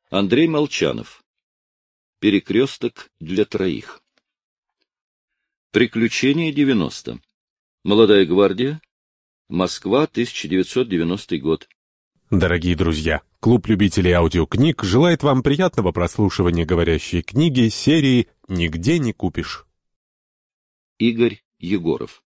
Андрей Молчанов. Перекресток для троих. Приключения 90. Молодая гвардия. Москва, 1990 год. Дорогие друзья, клуб любителей аудиокниг желает вам приятного прослушивания говорящей книги серии «Нигде не купишь». Игорь Егоров.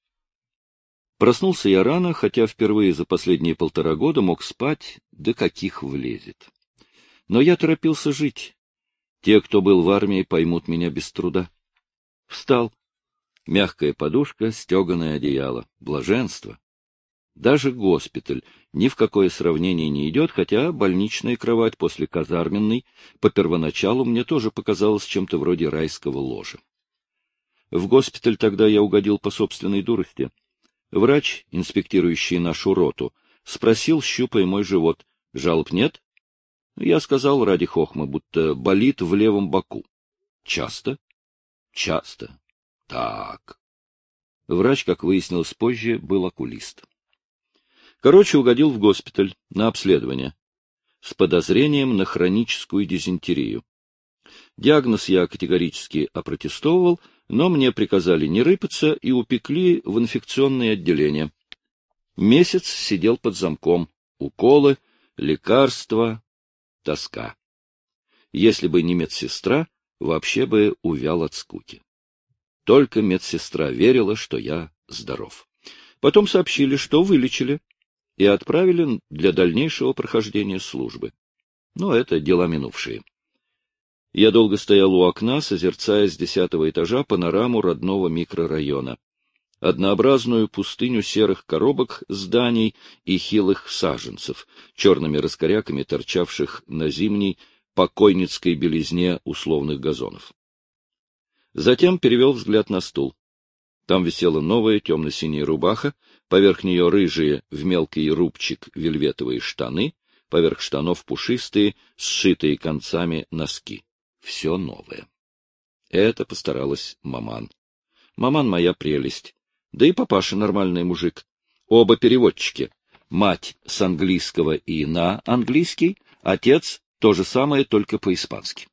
Проснулся я рано, хотя впервые за последние 1,5 года мог спать, до каких влезет. Но я торопился жить. Те, кто был в армии, поймут меня без труда. Встал. Мягкая подушка, стеганое одеяло. Блаженство. Даже госпиталь ни в какое сравнение не идет, хотя больничная кровать после казарменной по первоначалу мне тоже показалась чем-то вроде райского ложа. В госпиталь тогда я угодил по собственной дурости. Врач, инспектирующий нашу роту, спросил, щупая мой живот: жалоб нет? Я сказал ради хохмы, будто болит в левом боку. Часто? Часто. Так. Врач, как выяснилось позже, был окулист. Короче, угодил в госпиталь на обследование с подозрением на хроническую дизентерию. Диагноз я категорически опротестовывал, но мне приказали не рыпаться и упекли в инфекционное отделение. Месяц сидел под замком. Уколы, лекарства, тоска. Если бы не медсестра, вообще бы увял от скуки. Только медсестра верила, что я здоров. Потом сообщили, что вылечили, и отправили для дальнейшего прохождения службы. Но это дела минувшие. Я долго стоял у окна, созерцая с 10-го этажа панораму родного микрорайона. Однообразную пустыню серых коробок зданий и хилых саженцев, черными раскоряками торчавших на зимней покойницкой белизне условных газонов. Затем перевел взгляд на стул. Там висела новая темно-синяя рубаха, поверх нее рыжие в мелкий рубчик вельветовые штаны, поверх штанов пушистые, сшитые концами носки. Все новое. Это постаралась маман. Маман моя прелесть. Да и папаша нормальный мужик. Оба переводчики. Мать с английского и на английский, отец то же самое, только по-испански.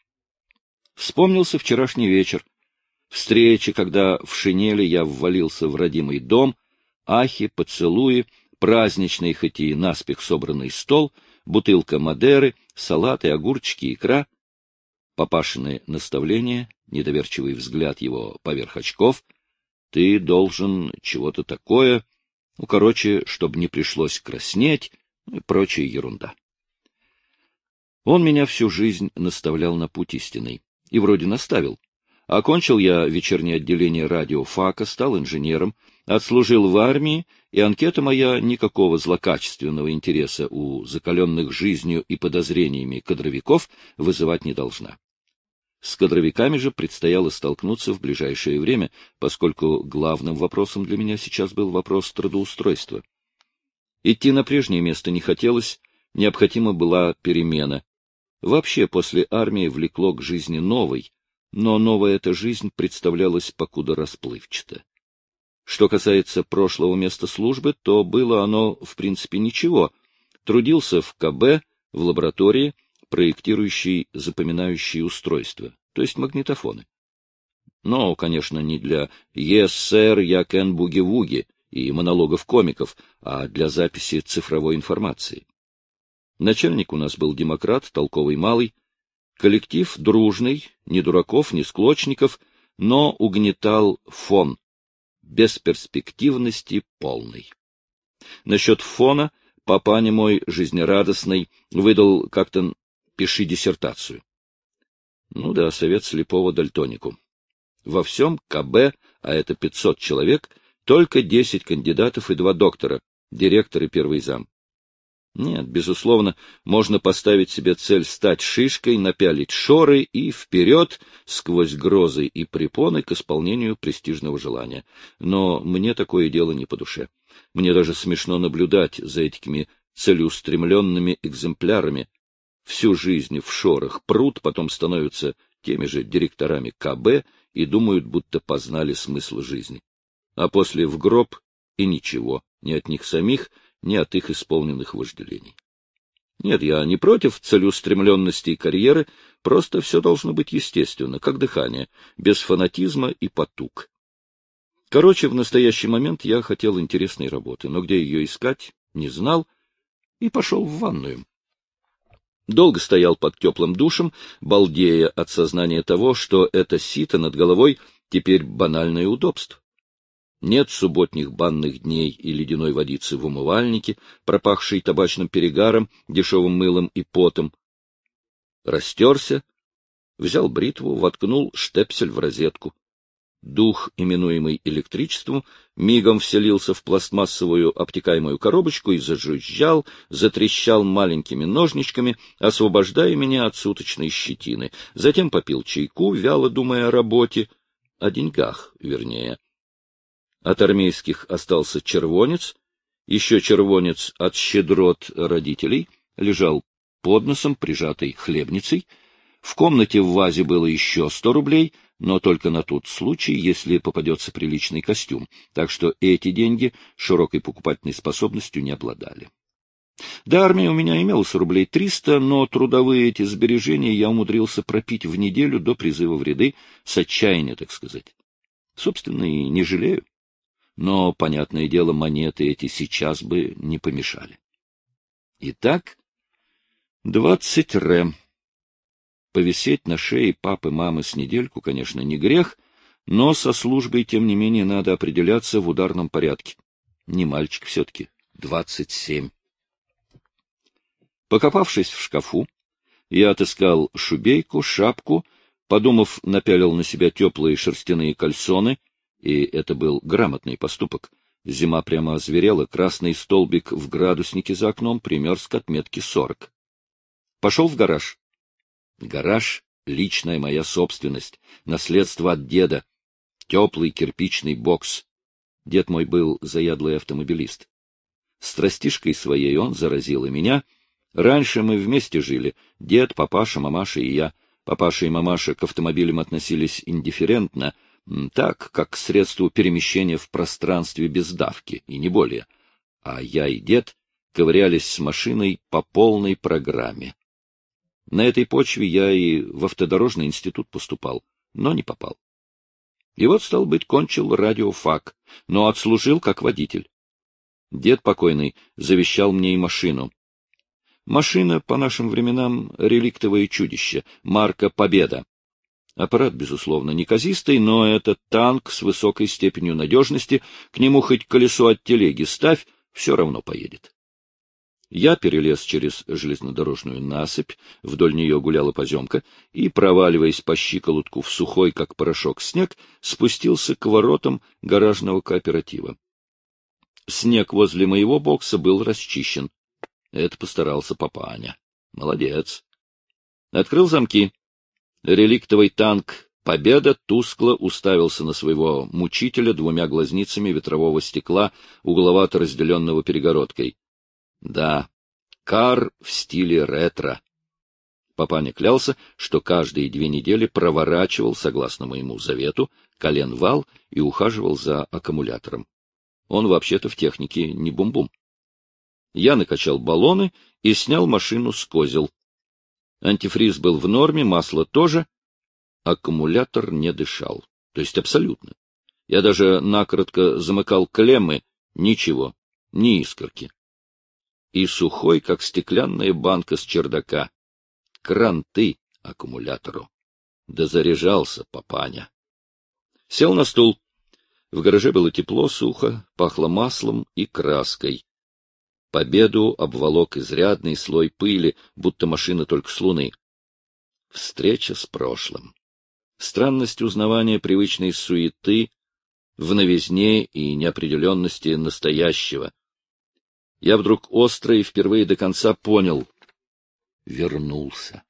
Вспомнился вчерашний вечер. Встреча, когда в шинели я ввалился в родимый дом, ахи, поцелуи, праздничный, хоть и наспех собранный стол, бутылка Мадеры, салаты, огурчики, икра. Папашины наставления, недоверчивый взгляд его поверх очков. Ты должен чего-то такое, короче, чтобы не пришлось краснеть, и прочая ерунда. Он меня всю жизнь наставлял на путь истинный. И вроде наставил. Окончил я вечернее отделение радиофака, стал инженером, отслужил в армии, и анкета моя никакого злокачественного интереса у закаленных жизнью и подозрениями кадровиков вызывать не должна. С кадровиками же предстояло столкнуться в ближайшее время, поскольку главным вопросом для меня сейчас был вопрос трудоустройства. Идти на прежнее место не хотелось, необходима была перемена. Вообще после армии влекло к жизни новой, но новая эта жизнь представлялась покуда расплывчато. Что касается прошлого места службы, то было оно, в принципе, ничего. Трудился в КБ, в лаборатории, проектирующей запоминающие устройства, то есть магнитофоны. Но, конечно, не для «Yes, sir, я can буги-вуги» и монологов комиков, а для записи цифровой информации. Начальник у нас был демократ, толковый малый, коллектив дружный, ни дураков, ни склочников, но угнетал фон, бесперспективности полной. Насчет фона папаня мой жизнерадостный выдал как-то «пиши диссертацию». Ну да, совет слепого дальтонику. Во всем КБ, а это 500 человек, только 10 кандидатов и 2 доктора, директор и первый зам. Нет, безусловно, можно поставить себе цель стать шишкой, напялить шоры и вперед, сквозь грозы и препоны, к исполнению престижного желания. Но мне такое дело не по душе. Мне даже смешно наблюдать за этими целеустремленными экземплярами. Всю жизнь в шорах прут, потом становятся теми же директорами КБ и думают, будто познали смысл жизни. А после в гроб и ничего, ни от них самих, ни от их исполненных вожделений. Нет, я не против целеустремленности и карьеры, просто все должно быть естественно, как дыхание, без фанатизма и потуг. Короче, в настоящий момент я хотел интересной работы, но где ее искать, не знал, и пошел в ванную. Долго стоял под теплым душем, балдея от сознания того, что это сито над головой теперь банальное удобство. Нет субботних банных дней и ледяной водицы в умывальнике, пропахшей табачным перегаром, дешевым мылом и потом. Растерся, взял бритву, воткнул штепсель в розетку. Дух, именуемый электричеством, мигом вселился в пластмассовую обтекаемую коробочку и зажужжал, затрещал маленькими ножничками, освобождая меня от суточной щетины. Затем попил чайку, вяло думая о работе, о деньгах, вернее. От армейских остался червонец, еще червонец от щедрот родителей, лежал под носом, прижатый хлебницей. В комнате в вазе было еще 100 рублей, но только на тот случай, если попадется приличный костюм, так что эти деньги широкой покупательной способностью не обладали. До армии у меня имелось рублей 300, но трудовые эти сбережения я умудрился пропить в неделю до призыва в ряды, с отчаяния, так сказать. Собственно, и не жалею. Но, понятное дело, монеты эти сейчас бы не помешали. Итак, 20 ре. Повисеть на шее папы-мамы с недельку, конечно, не грех, но со службой, тем не менее, надо определяться в ударном порядке. Не мальчик все-таки, 27. Покопавшись в шкафу, я отыскал шубейку, шапку, подумав, напялил на себя теплые шерстяные кальсоны, и это был грамотный поступок. Зима прямо озверела, красный столбик в градуснике за окном примерз к отметке 40. Пошел в гараж. Гараж — личная моя собственность, наследство от деда. Теплый кирпичный бокс. Дед мой был заядлый автомобилист. Страстишкой своей он заразил и меня. Раньше мы вместе жили. Дед, папаша, мамаша и я. Папаша и мамаша к автомобилям относились индифферентно, так, как к средству перемещения в пространстве без давки, и не более. А я и дед ковырялись с машиной по полной программе. На этой почве я и в автодорожный институт поступал, но не попал. И вот, стал быть, кончил радиофак, но отслужил как водитель. Дед покойный завещал мне и машину. Машина, по нашим временам, реликтовое чудище, марка «Победа». Аппарат, безусловно, неказистый, но это танк с высокой степенью надежности, к нему хоть колесо от телеги ставь, все равно поедет. Я перелез через железнодорожную насыпь, вдоль нее гуляла поземка, и, проваливаясь по щиколотку в сухой, как порошок, снег, спустился к воротам гаражного кооператива. Снег возле моего бокса был расчищен. Это постарался папаня. Молодец. Открыл замки. Реликтовый танк «Победа» тускло уставился на своего мучителя 2 глазницами ветрового стекла, угловато разделенного перегородкой. Да, кар в стиле ретро. Папаня клялся, что каждые 2 недели проворачивал, согласно моему завету, коленвал и ухаживал за аккумулятором. Он вообще-то в технике не бум-бум. Я накачал баллоны и снял машину с козел. Антифриз был в норме, масло тоже. Аккумулятор не дышал. То есть абсолютно. Я даже накоротко замыкал клеммы. Ничего, ни искорки. И сухой, как стеклянная банка с чердака. Кранты аккумулятору. Да заряжался папаня. Сел на стул. В гараже было тепло, сухо, пахло маслом и краской. Победу обволок изрядный слой пыли, будто машина только с луны. Встреча с прошлым. Странность узнавания привычной суеты в новизне и неопределенности настоящего. Я вдруг остро и впервые до конца понял. Вернулся.